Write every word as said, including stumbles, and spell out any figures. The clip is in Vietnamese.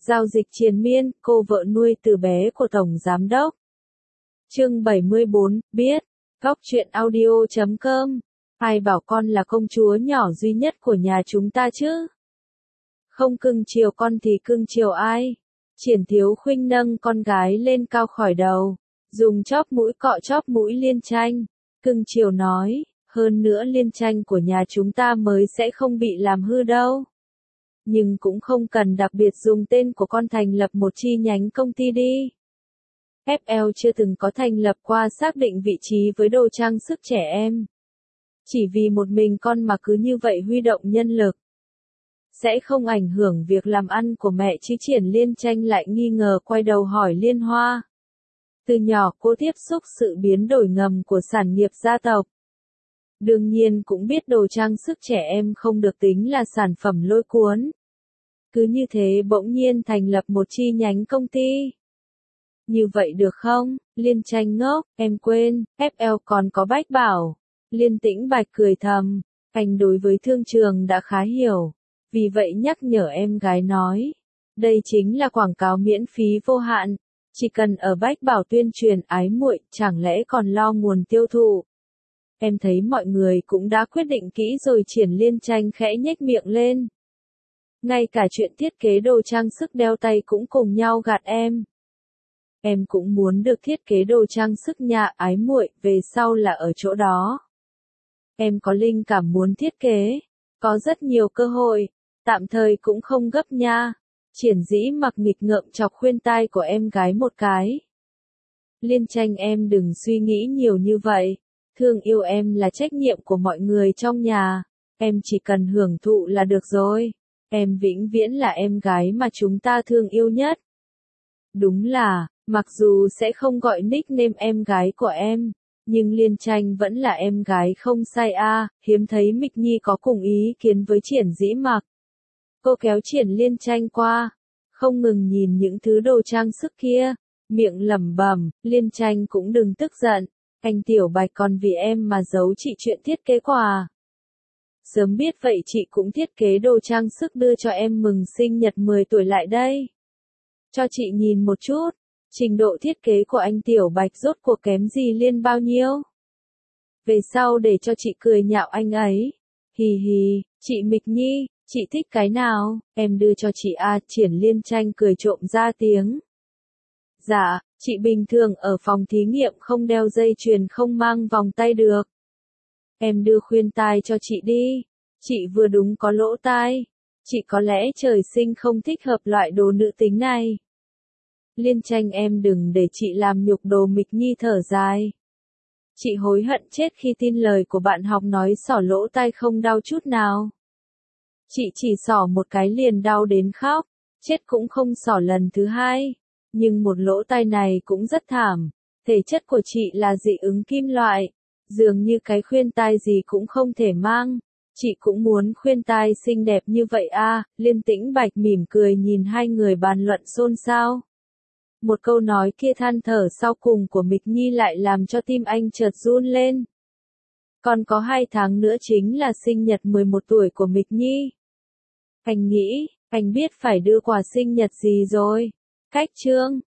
Giao dịch triền miên, cô vợ nuôi từ bé của Tổng Giám đốc. Chương bảy mươi bốn, biết. Góc truyện audio chấm com. Ai bảo con là công chúa nhỏ duy nhất của nhà chúng ta chứ? Không cưng chiều con thì cưng chiều ai? Triển Thiếu Khuynh nâng con gái lên cao khỏi đầu, dùng chóp mũi cọ chóp mũi Liên Tranh, cưng chiều nói, hơn nữa Liên Tranh của nhà chúng ta mới sẽ không bị làm hư đâu. Nhưng cũng không cần đặc biệt dùng tên của con thành lập một chi nhánh công ty đi. ép lờ chưa từng có thành lập qua xác định vị trí với đồ trang sức trẻ em. Chỉ vì một mình con mà cứ như vậy huy động nhân lực. Sẽ không ảnh hưởng việc làm ăn của mẹ chứ. Triển Liên Tranh lại nghi ngờ quay đầu hỏi Liên Hoa. Từ nhỏ cô tiếp xúc sự biến đổi ngầm của sản nghiệp gia tộc. Đương nhiên cũng biết đồ trang sức trẻ em không được tính là sản phẩm lôi cuốn. Cứ như thế bỗng nhiên thành lập một chi nhánh công ty. Như vậy được không? Liên Tranh ngốc, em quên, ép lờ còn có Bách Bảo. Liên Tĩnh Bạch cười thầm, anh đối với thương trường đã khá hiểu. Vì vậy nhắc nhở em gái nói. Đây chính là quảng cáo miễn phí vô hạn. Chỉ cần ở Bách Bảo tuyên truyền ái muội, chẳng lẽ còn lo nguồn tiêu thụ. Em thấy mọi người cũng đã quyết định kỹ rồi. Triển Liên Tranh khẽ nhếch miệng lên. Ngay cả chuyện thiết kế đồ trang sức đeo tay cũng cùng nhau gạt em. Em cũng muốn được thiết kế đồ trang sức nhà ái muội, về sau là ở chỗ đó. Em có linh cảm muốn thiết kế, có rất nhiều cơ hội, tạm thời cũng không gấp nha. Triển Dĩ Mặc nghịch ngợm chọc khuyên tai của em gái một cái. Liên Tranh em đừng suy nghĩ nhiều như vậy, thương yêu em là trách nhiệm của mọi người trong nhà, em chỉ cần hưởng thụ là được rồi. Em vĩnh viễn là em gái mà chúng ta thương yêu nhất. Đúng là, mặc dù sẽ không gọi nickname em gái của em, nhưng Liên Tranh vẫn là em gái không sai a. À. Hiếm thấy Mịch Nhi có cùng ý kiến với Triển Dĩ Mặc. Cô kéo Triển Liên Tranh qua, không ngừng nhìn những thứ đồ trang sức kia, miệng lẩm bẩm, Liên Tranh cũng đừng tức giận, anh Tiểu Bạch còn vì em mà giấu chị chuyện thiết kế quà. Sớm biết vậy chị cũng thiết kế đồ trang sức đưa cho em mừng sinh nhật mười tuổi lại đây. Cho chị nhìn một chút, trình độ thiết kế của anh Tiểu Bạch rốt cuộc kém gì Liên bao nhiêu. Về sau để cho chị cười nhạo anh ấy. Hì hì, chị Mịch Nhi, chị thích cái nào, em đưa cho chị a. À. Triển Liên Tranh cười trộm ra tiếng. Dạ, chị bình thường ở phòng thí nghiệm không đeo dây chuyền không mang vòng tay được. Em đưa khuyên tai cho chị đi, chị vừa đúng có lỗ tai, chị có lẽ trời sinh không thích hợp loại đồ nữ tính này. Liên Tranh em đừng để chị làm nhục đồ. Mịch Nhi thở dài. Chị hối hận chết khi tin lời của bạn học nói xỏ lỗ tai không đau chút nào. Chị chỉ xỏ một cái liền đau đến khóc, chết cũng không xỏ lần thứ hai. Nhưng một lỗ tai này cũng rất thảm, thể chất của chị là dị ứng kim loại. Dường như cái khuyên tai gì cũng không thể mang. Chị cũng muốn khuyên tai xinh đẹp như vậy a. À. Liên Tĩnh Bạch mỉm cười nhìn hai người bàn luận xôn xao. Một câu nói kia than thở sau cùng của Mịch Nhi lại làm cho tim anh chợt run lên. Còn có hai tháng nữa chính là sinh nhật mười một tuổi của Mịch Nhi. Anh nghĩ, anh biết phải đưa quà sinh nhật gì rồi. Cách trương,